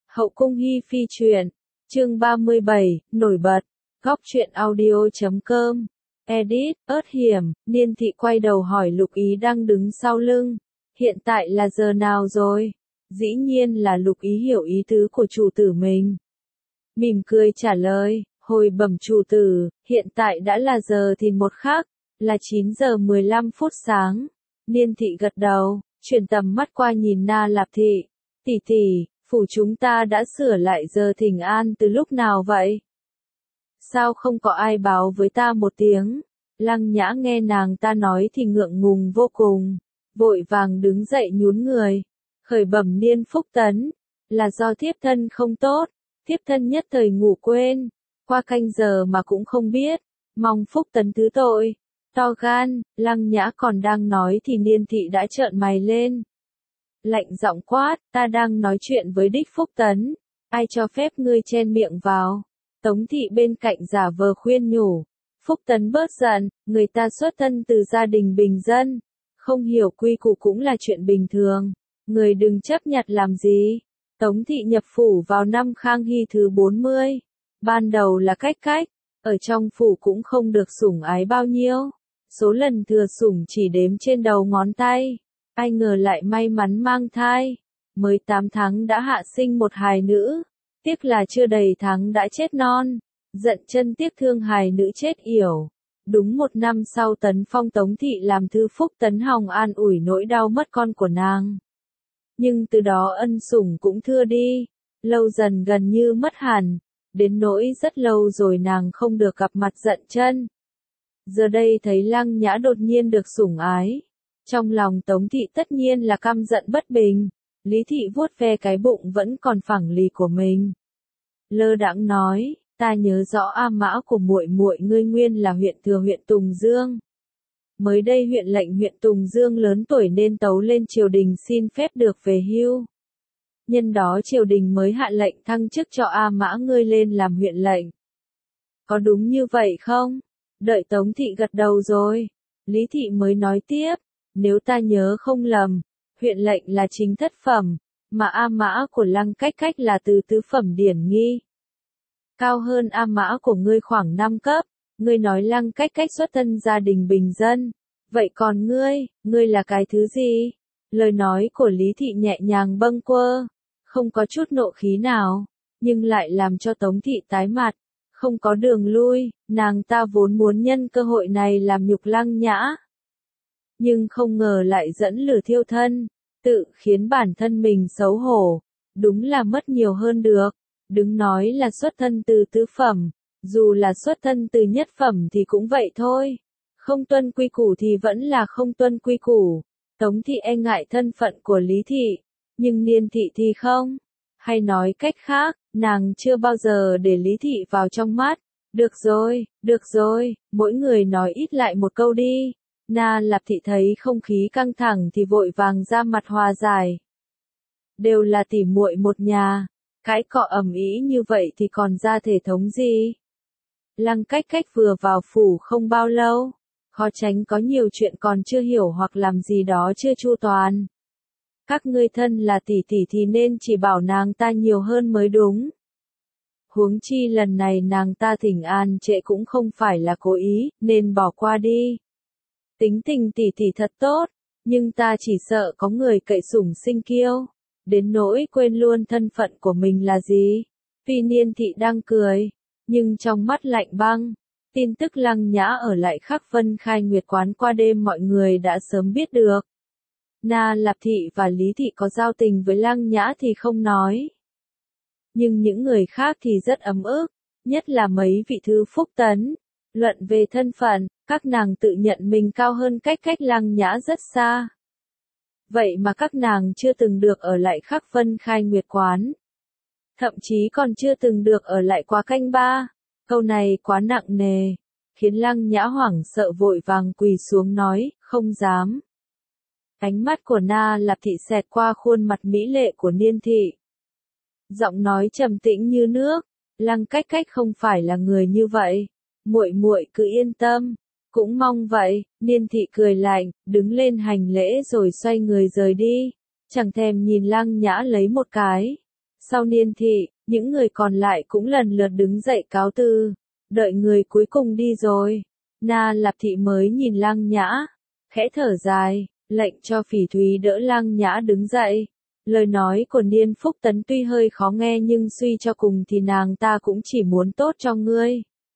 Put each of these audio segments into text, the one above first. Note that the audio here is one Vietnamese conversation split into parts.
Hậu cung hi phi truyện, chương 37, nổi bật, góc truyện audio.com, edit, ớt hiểm, Niên thị quay đầu hỏi Lục Ý đang đứng sau lưng, hiện tại là giờ nào rồi? Dĩ nhiên là Lục Ý hiểu ý tứ của chủ tử mình. Mỉm cười trả lời, hồi bẩm chủ tử, hiện tại đã là giờ thìn một khắc, là 9 giờ 15 phút sáng. Niên thị gật đầu, chuyển tầm mắt qua nhìn Na Lạp thị, tỷ tỷ, phủ chúng ta đã sửa lại giờ thỉnh an từ lúc nào vậy? Sao không có ai báo với ta một tiếng? Lăng Nhã nghe nàng ta nói thì ngượng ngùng vô cùng, vội vàng đứng dậy nhún người, khởi bẩm Niên Phúc Tấn, là do thiếp thân không tốt, thiếp thân nhất thời ngủ quên, qua canh giờ mà cũng không biết, mong Phúc Tấn thứ tội. To gan, Lăng Nhã còn đang nói thì Niên thị đã trợn mày lên. Lạnh giọng quát, ta đang nói chuyện với đích Phúc Tấn, ai cho phép ngươi chen miệng vào? Tống thị bên cạnh giả vờ khuyên nhủ, Phúc Tấn bớt giận, người ta xuất thân từ gia đình bình dân, không hiểu quy củ cũng là chuyện bình thường, người đừng chấp nhặt làm gì. Tống thị nhập phủ vào năm Khang Hy thứ 40, ban đầu là cách, ở trong phủ cũng không được sủng ái bao nhiêu, số lần thừa sủng chỉ đếm trên đầu ngón tay. Ai ngờ lại may mắn mang thai, mới 8 tháng đã hạ sinh một hài nữ, tiếc là chưa đầy tháng đã chết non, giận chân tiếc thương hài nữ chết yểu. Đúng một năm sau tấn phong Tống thị làm thư Phúc Tấn hòng an ủi nỗi đau mất con của nàng. Nhưng từ đó ân sủng cũng thưa đi, lâu dần gần như mất hẳn, đến nỗi rất lâu rồi nàng không được gặp mặt giận chân. Giờ đây thấy Lăng Nhã đột nhiên được sủng ái. Trong lòng Tống thị tất nhiên là căm giận bất bình, Lý thị vuốt ve cái bụng vẫn còn phẳng lì của mình. Lơ đãng nói, ta nhớ rõ A Mã của muội muội ngươi nguyên là huyện thừa huyện Tùng Dương. Mới đây huyện lệnh huyện Tùng Dương lớn tuổi nên tấu lên triều đình xin phép được về hưu. Nhân đó triều đình mới hạ lệnh thăng chức cho A Mã ngươi lên làm huyện lệnh. Có đúng như vậy không? Đợi Tống thị gật đầu rồi, Lý thị mới nói tiếp. Nếu ta nhớ không lầm, huyện lệnh là chính thất phẩm, mà A Mã của Lăng Cách là từ tứ phẩm điển nghi. Cao hơn A Mã của ngươi khoảng 5 cấp, ngươi nói Lăng Cách xuất thân gia đình bình dân. Vậy còn ngươi là cái thứ gì? Lời nói của Lý thị nhẹ nhàng bâng quơ, không có chút nộ khí nào, nhưng lại làm cho Tống thị tái mặt, không có đường lui, nàng ta vốn muốn nhân cơ hội này làm nhục Lăng Nhã. Nhưng không ngờ lại dẫn lửa thiêu thân, tự khiến bản thân mình xấu hổ, đúng là mất nhiều hơn được, đừng nói là xuất thân từ tứ phẩm, dù là xuất thân từ nhất phẩm thì cũng vậy thôi, không tuân quy củ thì vẫn là không tuân quy củ. Tống thị e ngại thân phận của Lý thị, nhưng Niên thị thì không, hay nói cách khác, nàng chưa bao giờ để Lý thị vào trong mắt. Được rồi, mỗi người nói ít lại một câu đi. Na Lạp thị thấy không khí căng thẳng thì vội vàng ra mặt hòa giải. Đều là tỉ muội một nhà, cãi cọ ầm ĩ như vậy thì còn ra thể thống gì? Lăng Cách vừa vào phủ không bao lâu, khó tránh có nhiều chuyện còn chưa hiểu hoặc làm gì đó chưa chu toàn. Các ngươi thân là tỷ tỷ thì nên chỉ bảo nàng ta nhiều hơn mới đúng. Huống chi lần này nàng ta thỉnh an trễ cũng không phải là cố ý, nên bỏ qua đi. Tính tình tỷ tỷ thật tốt, nhưng ta chỉ sợ có người cậy sủng sinh kiêu, đến nỗi quên luôn thân phận của mình là gì. Tuy Niên thị đang cười, nhưng trong mắt lạnh băng. Tin tức Lăng Nhã ở lại Khắc Vân Khai Nguyệt quán qua đêm mọi người đã sớm biết được. Na Lạp thị và Lý thị có giao tình với Lăng Nhã thì không nói. Nhưng những người khác thì rất ấm ức, nhất là mấy vị thư Phúc Tấn. Luận về thân phận, các nàng tự nhận mình cao hơn cách Lăng Nhã rất xa. Vậy mà các nàng chưa từng được ở lại Khắc Vân Khai Nguyệt quán. Thậm chí còn chưa từng được ở lại quá canh ba. Câu này quá nặng nề, khiến Lăng Nhã hoảng sợ vội vàng quỳ xuống nói, không dám. Ánh mắt của Na Lạp thị xẹt qua khuôn mặt mỹ lệ của Niên thị. Giọng nói trầm tĩnh như nước, Lăng Cách không phải là người như vậy. Muội cứ yên tâm, cũng mong vậy. Niên thị cười lạnh, đứng lên hành lễ rồi xoay người rời đi, chẳng thèm nhìn Lăng Nhã lấy một cái. Sau Niên thị, những người còn lại cũng lần lượt đứng dậy cáo từ, đợi người cuối cùng đi rồi. Na Lạp Thị mới nhìn Lăng Nhã, khẽ thở dài, lệnh cho Phỉ Thúy đỡ Lăng Nhã đứng dậy. Lời nói của Niên Phúc Tấn tuy hơi khó nghe nhưng suy cho cùng thì nàng ta cũng chỉ muốn tốt cho ngươi.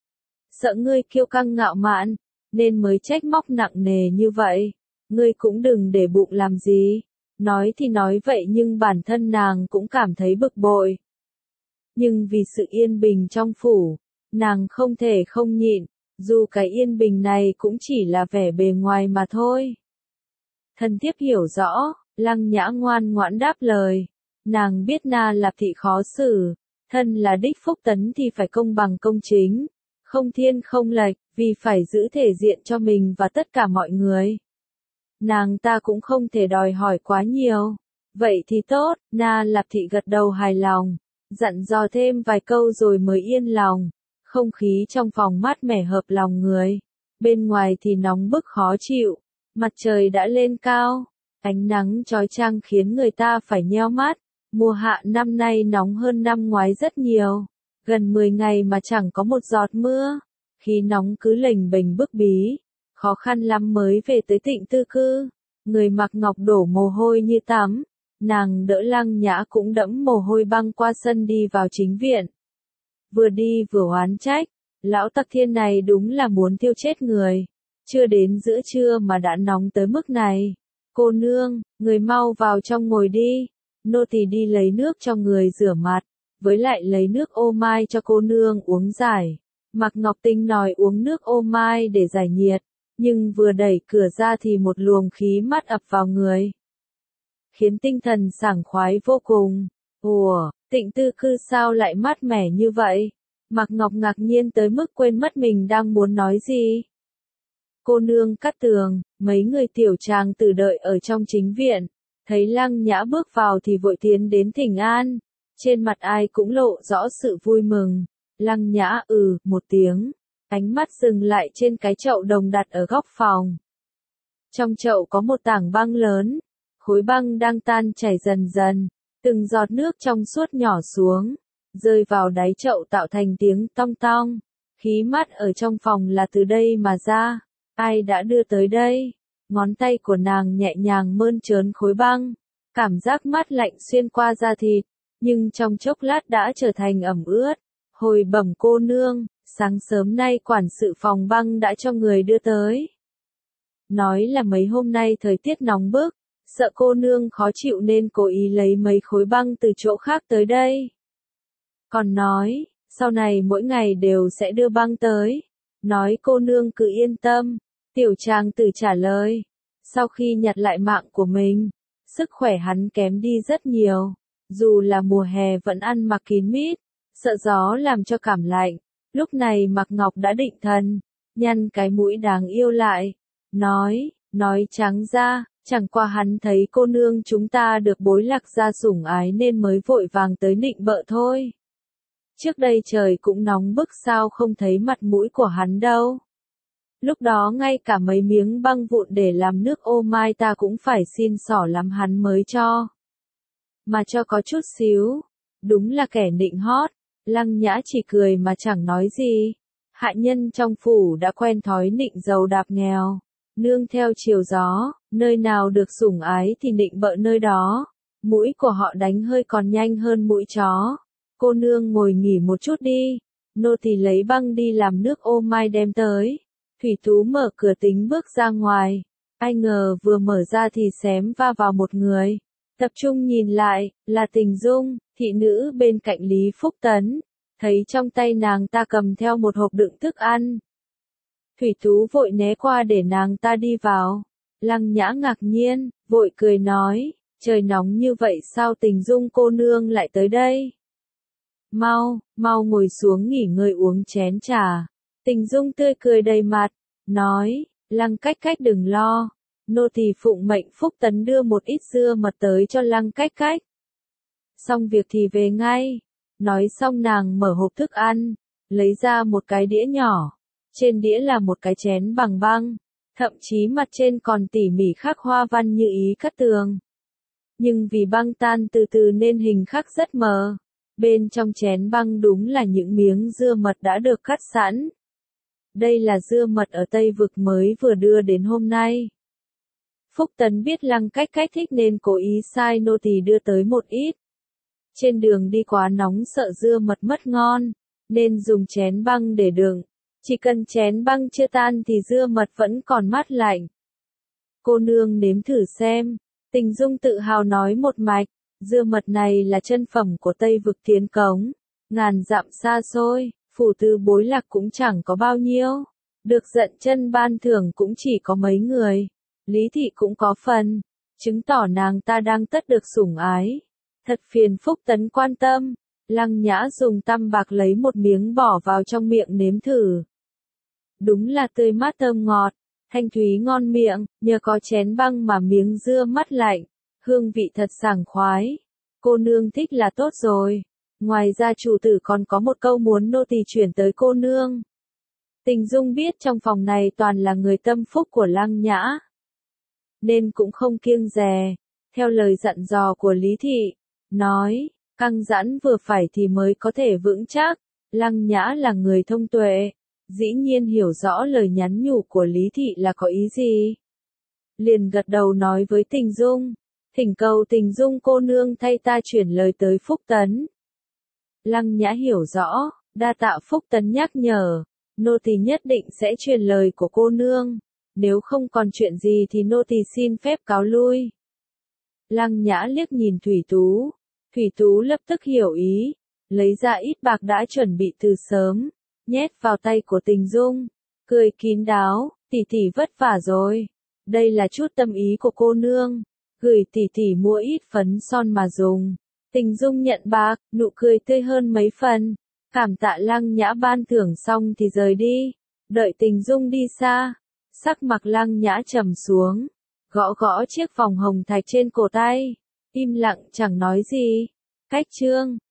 Sợ ngươi kiêu căng ngạo mạn, nên mới trách móc nặng nề như vậy. Ngươi cũng đừng để bụng làm gì. Nói thì nói vậy nhưng bản thân nàng cũng cảm thấy bực bội. Nhưng vì sự yên bình trong phủ, nàng không thể không nhịn, dù cái yên bình này cũng chỉ là vẻ bề ngoài mà thôi. Thân thiếp hiểu rõ, Lăng Nhã ngoan ngoãn đáp lời. Nàng biết Na Lạp Thị khó xử, thân là đích Phúc Tấn thì phải công bằng công chính, không thiên không lệch, vì phải giữ thể diện cho mình và tất cả mọi người. Nàng ta cũng không thể đòi hỏi quá nhiều. Vậy thì tốt, Na Lạp Thị gật đầu hài lòng, dặn dò thêm vài câu rồi mới yên lòng. Không khí trong phòng mát mẻ hợp lòng người. Bên ngoài thì nóng bức khó chịu. Mặt trời đã lên cao. Ánh nắng chói chang khiến người ta phải nheo mắt. Mùa hạ năm nay nóng hơn năm ngoái rất nhiều. Gần 10 ngày mà chẳng có một giọt mưa. Khí nóng cứ lềnh bềnh bức bí. Khó khăn lắm mới về tới Tịnh Tư Cư. Người mặc ngọc đổ mồ hôi như tắm. Nàng đỡ Lăng Nhã cũng đẫm mồ hôi băng qua sân đi vào chính viện. Vừa đi vừa oán trách. Lão Tặc Thiên này đúng là muốn tiêu chết người. Chưa đến giữa trưa mà đã nóng tới mức này. Cô nương, người mau vào trong ngồi đi. Nô tỳ đi lấy nước cho người rửa mặt. Với lại lấy nước ô mai cho cô nương uống giải. Mạc Ngọc Tinh nói uống nước ô mai để giải nhiệt. Nhưng vừa đẩy cửa ra thì một luồng khí mát ập vào người. Khiến tinh thần sảng khoái vô cùng. Ủa, Tịnh Tư Cư sao lại mát mẻ như vậy? Mạc Ngọc ngạc nhiên tới mức quên mất mình đang muốn nói gì. Cô nương Cát Tường, mấy người tiểu tràng tử đợi ở trong chính viện. Thấy Lăng Nhã bước vào thì vội tiến đến thỉnh an. Trên mặt ai cũng lộ rõ sự vui mừng. Lăng Nhã một tiếng. Ánh mắt dừng lại trên cái chậu đồng đặt ở góc phòng. Trong chậu có một tảng băng lớn. Khối băng đang tan chảy dần dần. Từng giọt nước trong suốt nhỏ xuống. Rơi vào đáy chậu tạo thành tiếng tong tong. Khí mát ở trong phòng là từ đây mà ra. Ai đã đưa tới đây? Ngón tay của nàng nhẹ nhàng mơn trớn khối băng. Cảm giác mát lạnh xuyên qua da thịt. Nhưng trong chốc lát đã trở thành ẩm ướt. Hồi bẩm cô nương, sáng sớm nay quản sự phòng băng đã cho người đưa tới. Nói là mấy hôm nay thời tiết nóng bức. Sợ cô nương khó chịu nên cố ý lấy mấy khối băng từ chỗ khác tới đây. Còn nói, sau này mỗi ngày đều sẽ đưa băng tới. Nói cô nương cứ yên tâm. Tiểu tràng tử trả lời. Sau khi nhặt lại mạng của mình, sức khỏe hắn kém đi rất nhiều. Dù là mùa hè vẫn ăn mặc kín mít, sợ gió làm cho cảm lạnh. Lúc này Mạc Ngọc đã định thần, nhăn cái mũi đáng yêu lại. Nói trắng ra, chẳng qua hắn thấy cô nương chúng ta được bối Lạc gia sủng ái nên mới vội vàng tới nịnh bợ thôi. Trước đây trời cũng nóng bức sao không thấy mặt mũi của hắn đâu. Lúc đó ngay cả mấy miếng băng vụn để làm nước ô mai ta cũng phải xin xỏ lắm hắn mới cho. Mà cho có chút xíu. Đúng là kẻ nịnh hót. Lăng Nhã chỉ cười mà chẳng nói gì. Hạ nhân trong phủ đã quen thói nịnh giàu đạp nghèo. Nương theo chiều gió, nơi nào được sủng ái thì nịnh bợ nơi đó. Mũi của họ đánh hơi còn nhanh hơn mũi chó. Cô nương ngồi nghỉ một chút đi. Nô tỳ lấy băng đi làm nước ô mai đem tới. Thủy Tú mở cửa tính bước ra ngoài. Ai ngờ vừa mở ra thì xém va vào một người. Tập trung nhìn lại, là Tình Dung, thị nữ bên cạnh Lý Phúc Tấn. Thấy trong tay nàng ta cầm theo một hộp đựng thức ăn. Thủy Tú vội né qua để nàng ta đi vào. Lăng Nhã ngạc nhiên, vội cười nói, trời nóng như vậy sao Tình Dung cô nương lại tới đây? Mau ngồi xuống nghỉ ngơi uống chén trà. Tình Dung tươi cười đầy mặt, nói, Lăng Cách Cách đừng lo. Nô tỳ phụng mệnh Phúc Tấn đưa một ít dưa mật tới cho Lăng Cách Cách. Xong việc thì về ngay. Nói xong nàng mở hộp thức ăn, lấy ra một cái đĩa nhỏ. Trên đĩa là một cái chén bằng băng, thậm chí mặt trên còn tỉ mỉ khắc hoa văn như ý Cát Tường. Nhưng vì băng tan từ từ nên hình khắc rất mờ. Bên trong chén băng đúng là những miếng dưa mật đã được cắt sẵn. Đây là dưa mật ở Tây Vực mới vừa đưa đến hôm nay. Phúc Tấn biết Lăng Cách Cách thích nên cố ý sai nô tỳ đưa tới một ít. Trên đường đi quá nóng sợ dưa mật mất ngon, nên dùng chén băng để đựng. Chỉ cần chén băng chưa tan thì dưa mật vẫn còn mát lạnh. Cô nương nếm thử xem. Tình Dung tự hào nói một mạch, dưa mật này là chân phẩm của Tây Vực Tiến Cống. Ngàn dặm xa xôi, phủ tư bối lạc cũng chẳng có bao nhiêu. Được dận chân ban thưởng cũng chỉ có mấy người. Lý thị cũng có phần, chứng tỏ nàng ta đang tất được sủng ái. Thật phiền Phúc Tấn quan tâm. Lăng Nhã dùng tăm bạc lấy một miếng bỏ vào trong miệng nếm thử. Đúng là tươi mát thơm ngọt, thanh thúy ngon miệng, nhờ có chén băng mà miếng dưa mát lạnh, hương vị thật sảng khoái. Cô nương thích là tốt rồi. Ngoài ra chủ tử còn có một câu muốn nô tỳ chuyển tới cô nương. Tình Dung biết trong phòng này toàn là người tâm phúc của Lăng Nhã, nên cũng không kiêng dè, theo lời dặn dò của Lý thị, nói, căng giãn vừa phải thì mới có thể vững chắc. Lăng Nhã là người thông tuệ, dĩ nhiên hiểu rõ lời nhắn nhủ của Lý thị là có ý gì. Liền gật đầu nói với Tình Dung, thỉnh cầu Tình Dung cô nương thay ta chuyển lời tới Phúc Tấn. Lăng Nhã hiểu rõ, đa tạ Phúc Tấn nhắc nhở, nô tỳ nhất định sẽ truyền lời của cô nương. Nếu không còn chuyện gì thì nô tỳ xin phép cáo lui. Lăng Nhã liếc nhìn Thủy Tú. Thủy Tú lập tức hiểu ý, lấy ra ít bạc đã chuẩn bị từ sớm, nhét vào tay của Tình Dung, cười kín đáo, tỷ tỷ vất vả rồi. Đây là chút tâm ý của cô nương, gửi tỷ tỷ mua ít phấn son mà dùng. Tình Dung nhận bạc, nụ cười tươi hơn mấy phần, cảm tạ Lăng Nhã ban thưởng xong thì rời đi. Đợi Tình Dung đi xa, sắc mặt Lăng Nhã trầm xuống, gõ gõ chiếc vòng hồng thạch trên cổ tay, im lặng chẳng nói gì. Cách chương